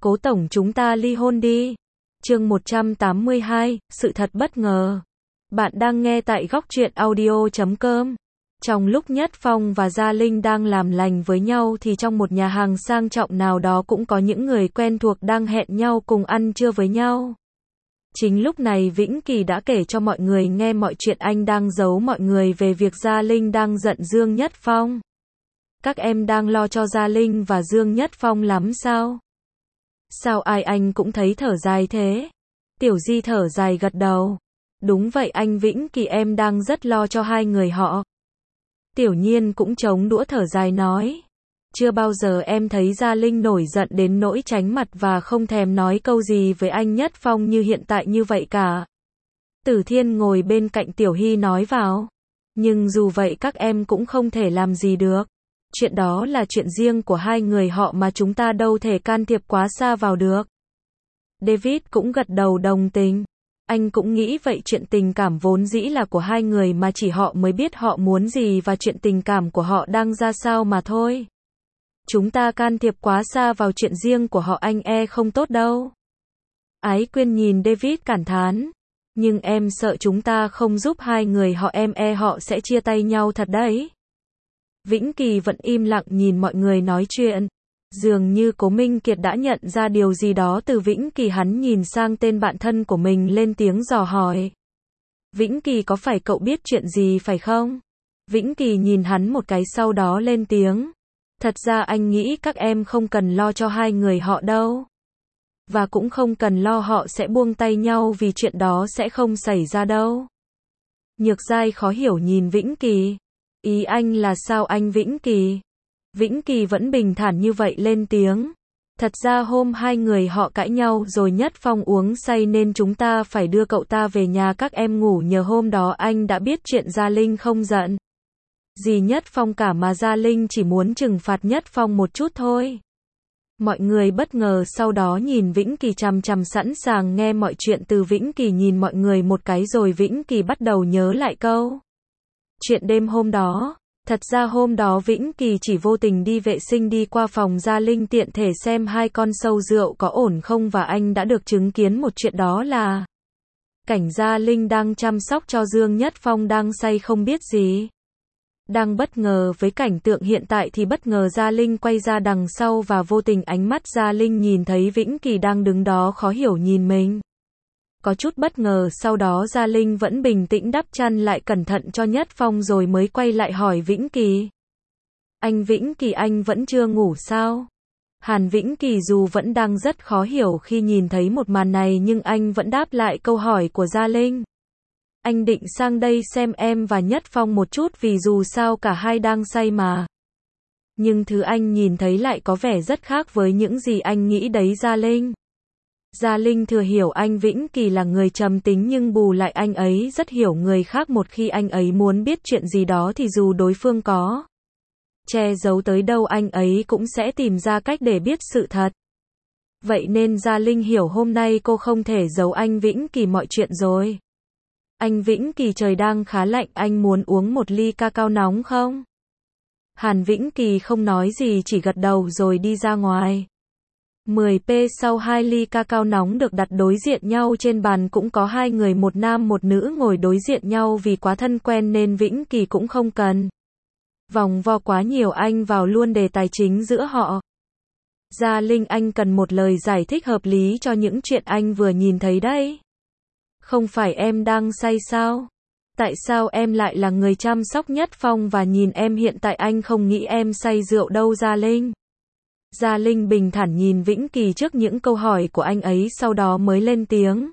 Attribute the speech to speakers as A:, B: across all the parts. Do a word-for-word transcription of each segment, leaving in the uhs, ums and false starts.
A: Cố tổng chúng ta ly hôn đi. Chương một trăm tám mươi hai, sự thật bất ngờ. Bạn đang nghe tại góc truyện audio chấm com. Trong lúc Nhất Phong và Gia Linh đang làm lành với nhau thì trong một nhà hàng sang trọng nào đó cũng có những người quen thuộc đang hẹn nhau cùng ăn trưa với nhau. Chính lúc này Vĩnh Kỳ đã kể cho mọi người nghe mọi chuyện anh đang giấu mọi người về việc Gia Linh đang giận Dương Nhất Phong. Các em đang lo cho Gia Linh và Dương Nhất Phong lắm sao? Sao ai anh cũng thấy thở dài thế? Tiểu Di thở dài gật đầu. Đúng vậy anh Vĩnh Kỳ, em đang rất lo cho hai người họ. Tiểu Nhiên cũng chống đũa thở dài nói. Chưa bao giờ em thấy Gia Linh nổi giận đến nỗi tránh mặt và không thèm nói câu gì với anh Nhất Phong như hiện tại như vậy cả. Tử Thiên ngồi bên cạnh Tiểu Hy nói vào. Nhưng dù vậy các em cũng không thể làm gì được. Chuyện đó là chuyện riêng của hai người họ mà chúng ta đâu thể can thiệp quá xa vào được. David cũng gật đầu đồng tình. Anh cũng nghĩ vậy, chuyện tình cảm vốn dĩ là của hai người mà chỉ họ mới biết họ muốn gì và chuyện tình cảm của họ đang ra sao mà thôi. Chúng ta can thiệp quá xa vào chuyện riêng của họ anh e không tốt đâu. Ái Quyên nhìn David cảm thán. Nhưng em sợ chúng ta không giúp hai người họ em e họ sẽ chia tay nhau thật đấy. Vĩnh Kỳ vẫn im lặng nhìn mọi người nói chuyện. Dường như Cố Minh Kiệt đã nhận ra điều gì đó từ Vĩnh Kỳ, hắn nhìn sang tên bạn thân của mình lên tiếng dò hỏi. Vĩnh Kỳ, có phải cậu biết chuyện gì phải không? Vĩnh Kỳ nhìn hắn một cái sau đó lên tiếng. Thật ra anh nghĩ các em không cần lo cho hai người họ đâu. Và cũng không cần lo họ sẽ buông tay nhau vì chuyện đó sẽ không xảy ra đâu. Nhược Giai khó hiểu nhìn Vĩnh Kỳ. Ý anh là sao anh Vĩnh Kỳ? Vĩnh Kỳ vẫn bình thản như vậy lên tiếng. Thật ra hôm hai người họ cãi nhau rồi Nhất Phong uống say nên chúng ta phải đưa cậu ta về nhà các em ngủ, nhờ hôm đó anh đã biết chuyện Gia Linh không giận gì Nhất Phong cả mà Gia Linh chỉ muốn trừng phạt Nhất Phong một chút thôi. Mọi người bất ngờ sau đó nhìn Vĩnh Kỳ chằm chằm sẵn sàng nghe mọi chuyện từ Vĩnh Kỳ nhìn mọi người một cái rồi Vĩnh Kỳ bắt đầu nhớ lại câu chuyện đêm hôm đó. Thật ra hôm đó Vĩnh Kỳ chỉ vô tình đi vệ sinh đi qua phòng Gia Linh tiện thể xem hai con sâu rượu có ổn không và anh đã được chứng kiến một chuyện, đó là cảnh Gia Linh đang chăm sóc cho Dương Nhất Phong đang say không biết gì. Đang bất ngờ với cảnh tượng hiện tại thì bất ngờ Gia Linh quay ra đằng sau và vô tình ánh mắt Gia Linh nhìn thấy Vĩnh Kỳ đang đứng đó khó hiểu nhìn mình. Có chút bất ngờ, sau đó Gia Linh vẫn bình tĩnh đắp chăn lại cẩn thận cho Nhất Phong rồi mới quay lại hỏi Vĩnh Kỳ. Anh Vĩnh Kỳ, anh vẫn chưa ngủ sao? Hàn Vĩnh Kỳ dù vẫn đang rất khó hiểu khi nhìn thấy một màn này nhưng anh vẫn đáp lại câu hỏi của Gia Linh. Anh định sang đây xem em và Nhất Phong một chút vì dù sao cả hai đang say mà. Nhưng thứ anh nhìn thấy lại có vẻ rất khác với những gì anh nghĩ đấy Gia Linh. Gia Linh thừa hiểu anh Vĩnh Kỳ là người trầm tính nhưng bù lại anh ấy rất hiểu người khác, một khi anh ấy muốn biết chuyện gì đó thì dù đối phương có che giấu tới đâu anh ấy cũng sẽ tìm ra cách để biết sự thật. Vậy nên Gia Linh hiểu hôm nay cô không thể giấu anh Vĩnh Kỳ mọi chuyện rồi. Anh Vĩnh Kỳ, trời đang khá lạnh, anh muốn uống một ly cacao nóng không? Hàn Vĩnh Kỳ không nói gì chỉ gật đầu rồi đi ra ngoài. mười phút sau hai ly cacao nóng được đặt đối diện nhau trên bàn, cũng có hai người, một nam một nữ ngồi đối diện nhau vì quá thân quen nên Vĩnh Kỳ cũng không cần vòng vo quá nhiều, anh vào luôn đề tài chính giữa họ. Gia Linh, anh cần một lời giải thích hợp lý cho những chuyện anh vừa nhìn thấy đấy. Không phải em đang say sao? Tại sao em lại là người chăm sóc Nhất Phong và nhìn em hiện tại anh không nghĩ em say rượu đâu Gia Linh. Gia Linh bình thản nhìn Vĩnh Kỳ trước những câu hỏi của anh ấy sau đó mới lên tiếng.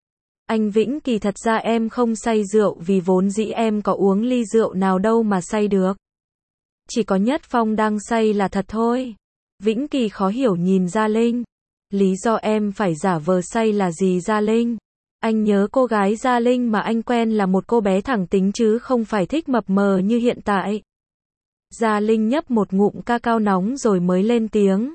A: Anh Vĩnh Kỳ, thật ra em không say rượu vì vốn dĩ em có uống ly rượu nào đâu mà say được. Chỉ có Nhất Phong đang say là thật thôi. Vĩnh Kỳ khó hiểu nhìn Gia Linh. Lý do em phải giả vờ say là gì Gia Linh? Anh nhớ cô gái Gia Linh mà anh quen là một cô bé thẳng tính chứ không phải thích mập mờ như hiện tại. Gia Linh nhấp một ngụm cacao nóng rồi mới lên tiếng.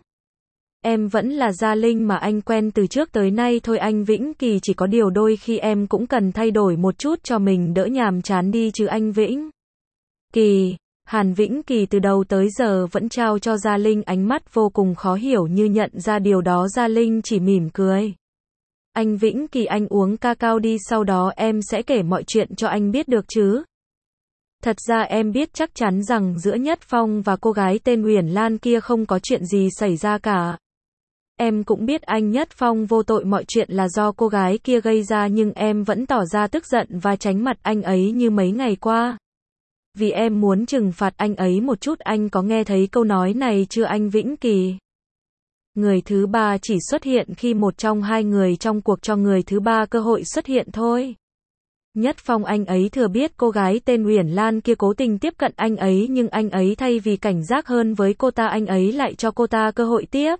A: Em vẫn là Gia Linh mà anh quen từ trước tới nay thôi anh Vĩnh Kỳ, chỉ có điều đôi khi em cũng cần thay đổi một chút cho mình đỡ nhàm chán đi chứ anh Vĩnh Kỳ. Hàn Vĩnh Kỳ từ đầu tới giờ vẫn trao cho Gia Linh ánh mắt vô cùng khó hiểu như nhận ra điều đó. Gia Linh chỉ mỉm cười. Anh Vĩnh Kỳ, anh uống cacao đi, sau đó em sẽ kể mọi chuyện cho anh biết được chứ. Thật ra em biết chắc chắn rằng giữa Nhất Phong và cô gái tên Uyển Lan kia không có chuyện gì xảy ra cả. Em cũng biết anh Nhất Phong vô tội, mọi chuyện là do cô gái kia gây ra, nhưng em vẫn tỏ ra tức giận và tránh mặt anh ấy như mấy ngày qua. Vì em muốn trừng phạt anh ấy một chút. Anh có nghe thấy câu nói này chưa anh Vĩnh Kỳ? Người thứ ba chỉ xuất hiện khi một trong hai người trong cuộc cho người thứ ba cơ hội xuất hiện thôi. Nhất Phong, anh ấy thừa biết cô gái tên Uyển Lan kia cố tình tiếp cận anh ấy, nhưng anh ấy thay vì cảnh giác hơn với cô ta, anh ấy lại cho cô ta cơ hội tiếp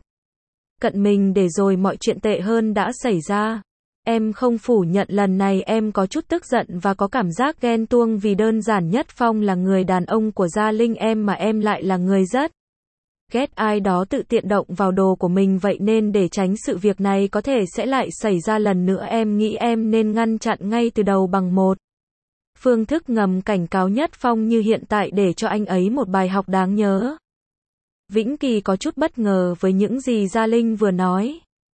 A: cận mình, để rồi mọi chuyện tệ hơn đã xảy ra. Em không phủ nhận lần này em có chút tức giận và có cảm giác ghen tuông, vì đơn giản Nhất Phong là người đàn ông của Gia Linh em mà em lại là người rất ghét ai đó tự tiện động vào đồ của mình, vậy nên để tránh sự việc này có thể sẽ lại xảy ra lần nữa, em nghĩ em nên ngăn chặn ngay từ đầu bằng một phương thức ngầm cảnh cáo Nhất Phong như hiện tại để cho anh ấy một bài học đáng nhớ. Vĩnh Kỳ có chút bất ngờ với những gì Gia Linh vừa nói.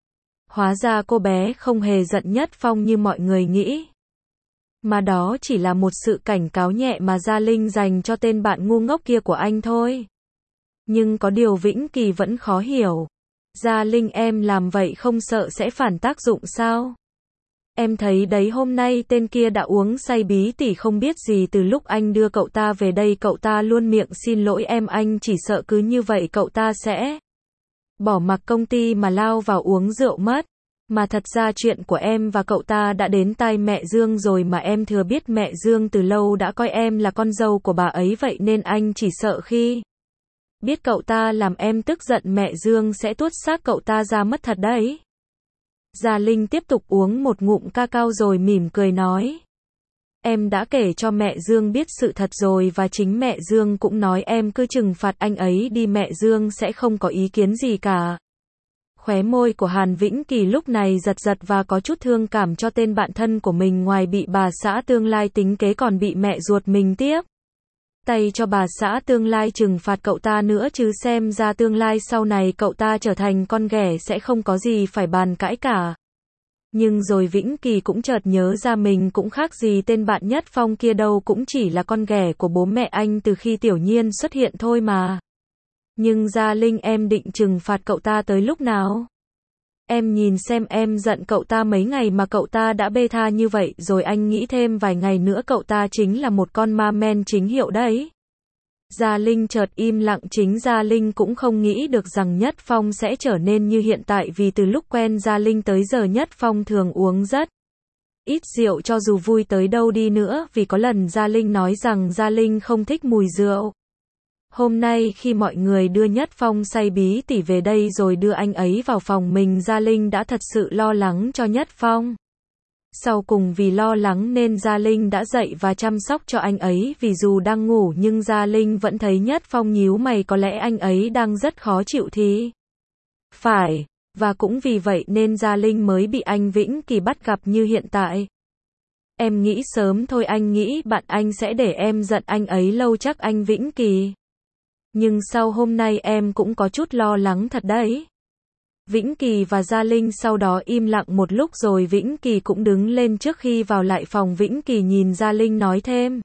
A: Hóa ra cô bé không hề giận Nhất Phong như mọi người nghĩ, mà đó chỉ là một sự cảnh cáo nhẹ mà Gia Linh dành cho tên bạn ngu ngốc kia của anh thôi. Nhưng có điều Vĩnh Kỳ vẫn khó hiểu. Gia Linh, em làm vậy không sợ sẽ phản tác dụng sao? Em thấy đấy, hôm nay tên kia đã uống say bí tỉ không biết gì, từ lúc anh đưa cậu ta về đây cậu ta luôn miệng xin lỗi em, anh chỉ sợ cứ như vậy cậu ta sẽ bỏ mặc công ty mà lao vào uống rượu mất. Mà thật ra chuyện của em và cậu ta đã đến tai mẹ Dương rồi, mà em thừa biết mẹ Dương từ lâu đã coi em là con dâu của bà ấy, vậy nên anh chỉ sợ khi biết cậu ta làm em tức giận, mẹ Dương sẽ tuốt xác cậu ta ra mất thật đấy. Gia Linh tiếp tục uống một ngụm cacao rồi mỉm cười nói. Em đã kể cho mẹ Dương biết sự thật rồi, và chính mẹ Dương cũng nói em cứ trừng phạt anh ấy đi, mẹ Dương sẽ không có ý kiến gì cả. Khóe môi của Hàn Vĩnh Kỳ lúc này giật giật và có chút thương cảm cho tên bạn thân của mình, ngoài bị bà xã tương lai tính kế còn bị mẹ ruột mình tiếp tay cho bà xã tương lai trừng phạt cậu ta nữa chứ, xem ra tương lai sau này cậu ta trở thành con ghẻ sẽ không có gì phải bàn cãi cả. Nhưng rồi Vĩnh Kỳ cũng chợt nhớ ra mình cũng khác gì tên bạn Nhất Phong kia đâu, cũng chỉ là con ghẻ của bố mẹ anh từ khi Tiểu Nhiên xuất hiện thôi mà. Nhưng Gia Linh, em định trừng phạt cậu ta tới lúc nào? Em nhìn xem, em giận cậu ta mấy ngày mà cậu ta đã bê tha như vậy rồi, anh nghĩ thêm vài ngày nữa cậu ta chính là một con ma men chính hiệu đấy. Gia Linh chợt im lặng, chính Gia Linh cũng không nghĩ được rằng Nhất Phong sẽ trở nên như hiện tại, vì từ lúc quen Gia Linh tới giờ Nhất Phong thường uống rất ít rượu cho dù vui tới đâu đi nữa, vì có lần Gia Linh nói rằng Gia Linh không thích mùi rượu. Hôm nay khi mọi người đưa Nhất Phong say bí tỉ về đây rồi đưa anh ấy vào phòng mình, Gia Linh đã thật sự lo lắng cho Nhất Phong. Sau cùng vì lo lắng nên Gia Linh đã dậy và chăm sóc cho anh ấy, vì dù đang ngủ nhưng Gia Linh vẫn thấy Nhất Phong nhíu mày, có lẽ anh ấy đang rất khó chịu thì phải, và cũng vì vậy nên Gia Linh mới bị anh Vĩnh Kỳ bắt gặp như hiện tại. Em nghĩ sớm thôi, anh nghĩ bạn anh sẽ để em giận anh ấy lâu chắc anh Vĩnh Kỳ. Nhưng sau hôm nay em cũng có chút lo lắng thật đấy. Vĩnh Kỳ và Gia Linh sau đó im lặng một lúc rồi Vĩnh Kỳ cũng đứng lên trước khi vào lại phòng. Vĩnh Kỳ nhìn Gia Linh nói thêm.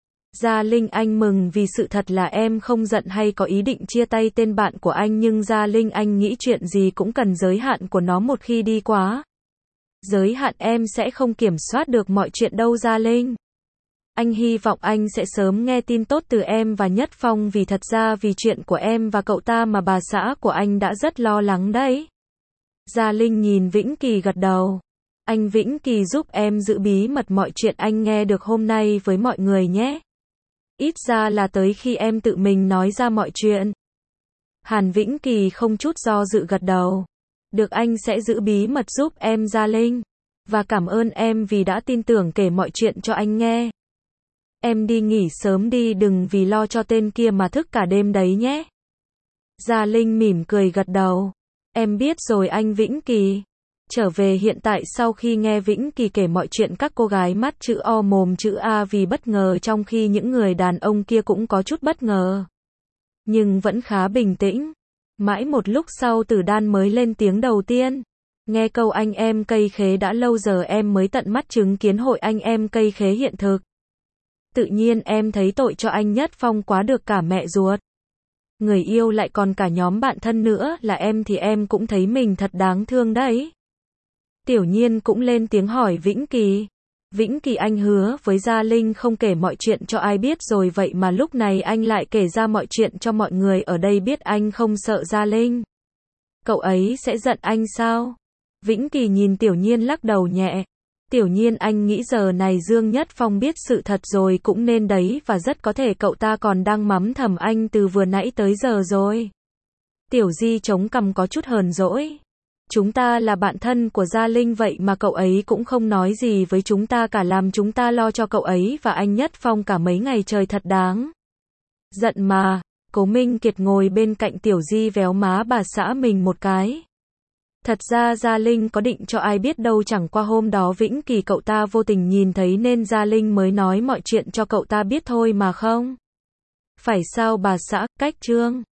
A: Gia Linh, anh mừng vì sự thật là em không giận hay có ý định chia tay tên bạn của anh, nhưng Gia Linh, anh nghĩ chuyện gì cũng cần giới hạn của nó, một khi đi quá giới hạn em sẽ không kiểm soát được mọi chuyện đâu Gia Linh. Anh hy vọng anh sẽ sớm nghe tin tốt từ em và Nhất Phong, vì thật ra vì chuyện của em và cậu ta mà bà xã của anh đã rất lo lắng đấy. Gia Linh nhìn Vĩnh Kỳ gật đầu. Anh Vĩnh Kỳ giúp em giữ bí mật mọi chuyện anh nghe được hôm nay với mọi người nhé. Ít ra là tới khi em tự mình nói ra mọi chuyện. Hàn Vĩnh Kỳ không chút do dự gật đầu. Được, anh sẽ giữ bí mật giúp em Gia Linh. Và cảm ơn em vì đã tin tưởng kể mọi chuyện cho anh nghe. Em đi nghỉ sớm đi, đừng vì lo cho tên kia mà thức cả đêm đấy nhé. Gia Linh mỉm cười gật đầu. Em biết rồi anh Vĩnh Kỳ. Trở về hiện tại sau khi nghe Vĩnh Kỳ kể mọi chuyện các cô gái mắt chữ O mồm chữ A vì bất ngờ trong khi những người đàn ông kia cũng có chút bất ngờ. Nhưng vẫn khá bình tĩnh. Mãi một lúc sau Tử Đan mới lên tiếng đầu tiên. Nghe câu anh em cây khế đã lâu giờ em mới tận mắt chứng kiến hội anh em cây khế hiện thực. Tự nhiên em thấy tội cho anh Nhất Phong quá được cả mẹ ruột. Người yêu lại còn cả nhóm bạn thân nữa là em thì em cũng thấy mình thật đáng thương đấy. Tiểu Nhiên cũng lên tiếng hỏi Vĩnh Kỳ. Vĩnh Kỳ anh hứa với Gia Linh không kể mọi chuyện cho ai biết rồi vậy mà lúc này anh lại kể ra mọi chuyện cho mọi người ở đây biết anh không sợ Gia Linh. Cậu ấy sẽ giận anh sao? Vĩnh Kỳ nhìn Tiểu Nhiên lắc đầu nhẹ. Tiểu Nhiên anh nghĩ giờ này Dương Nhất Phong biết sự thật rồi cũng nên đấy và rất có thể cậu ta còn đang mắm thầm anh từ vừa nãy tới giờ rồi. Tiểu Di chống cằm có chút hờn dỗi. Chúng ta là bạn thân của Gia Linh vậy mà cậu ấy cũng không nói gì với chúng ta cả làm chúng ta lo cho cậu ấy và anh Nhất Phong cả mấy ngày trời thật đáng giận mà. Cố Minh Kiệt ngồi bên cạnh Tiểu Di véo má bà xã mình một cái. Thật ra Gia Linh có định cho ai biết đâu chẳng qua hôm đó Vĩnh Kỳ cậu ta vô tình nhìn thấy nên Gia Linh mới nói mọi chuyện cho cậu ta biết thôi mà không. Phải sao bà xã, cách trương.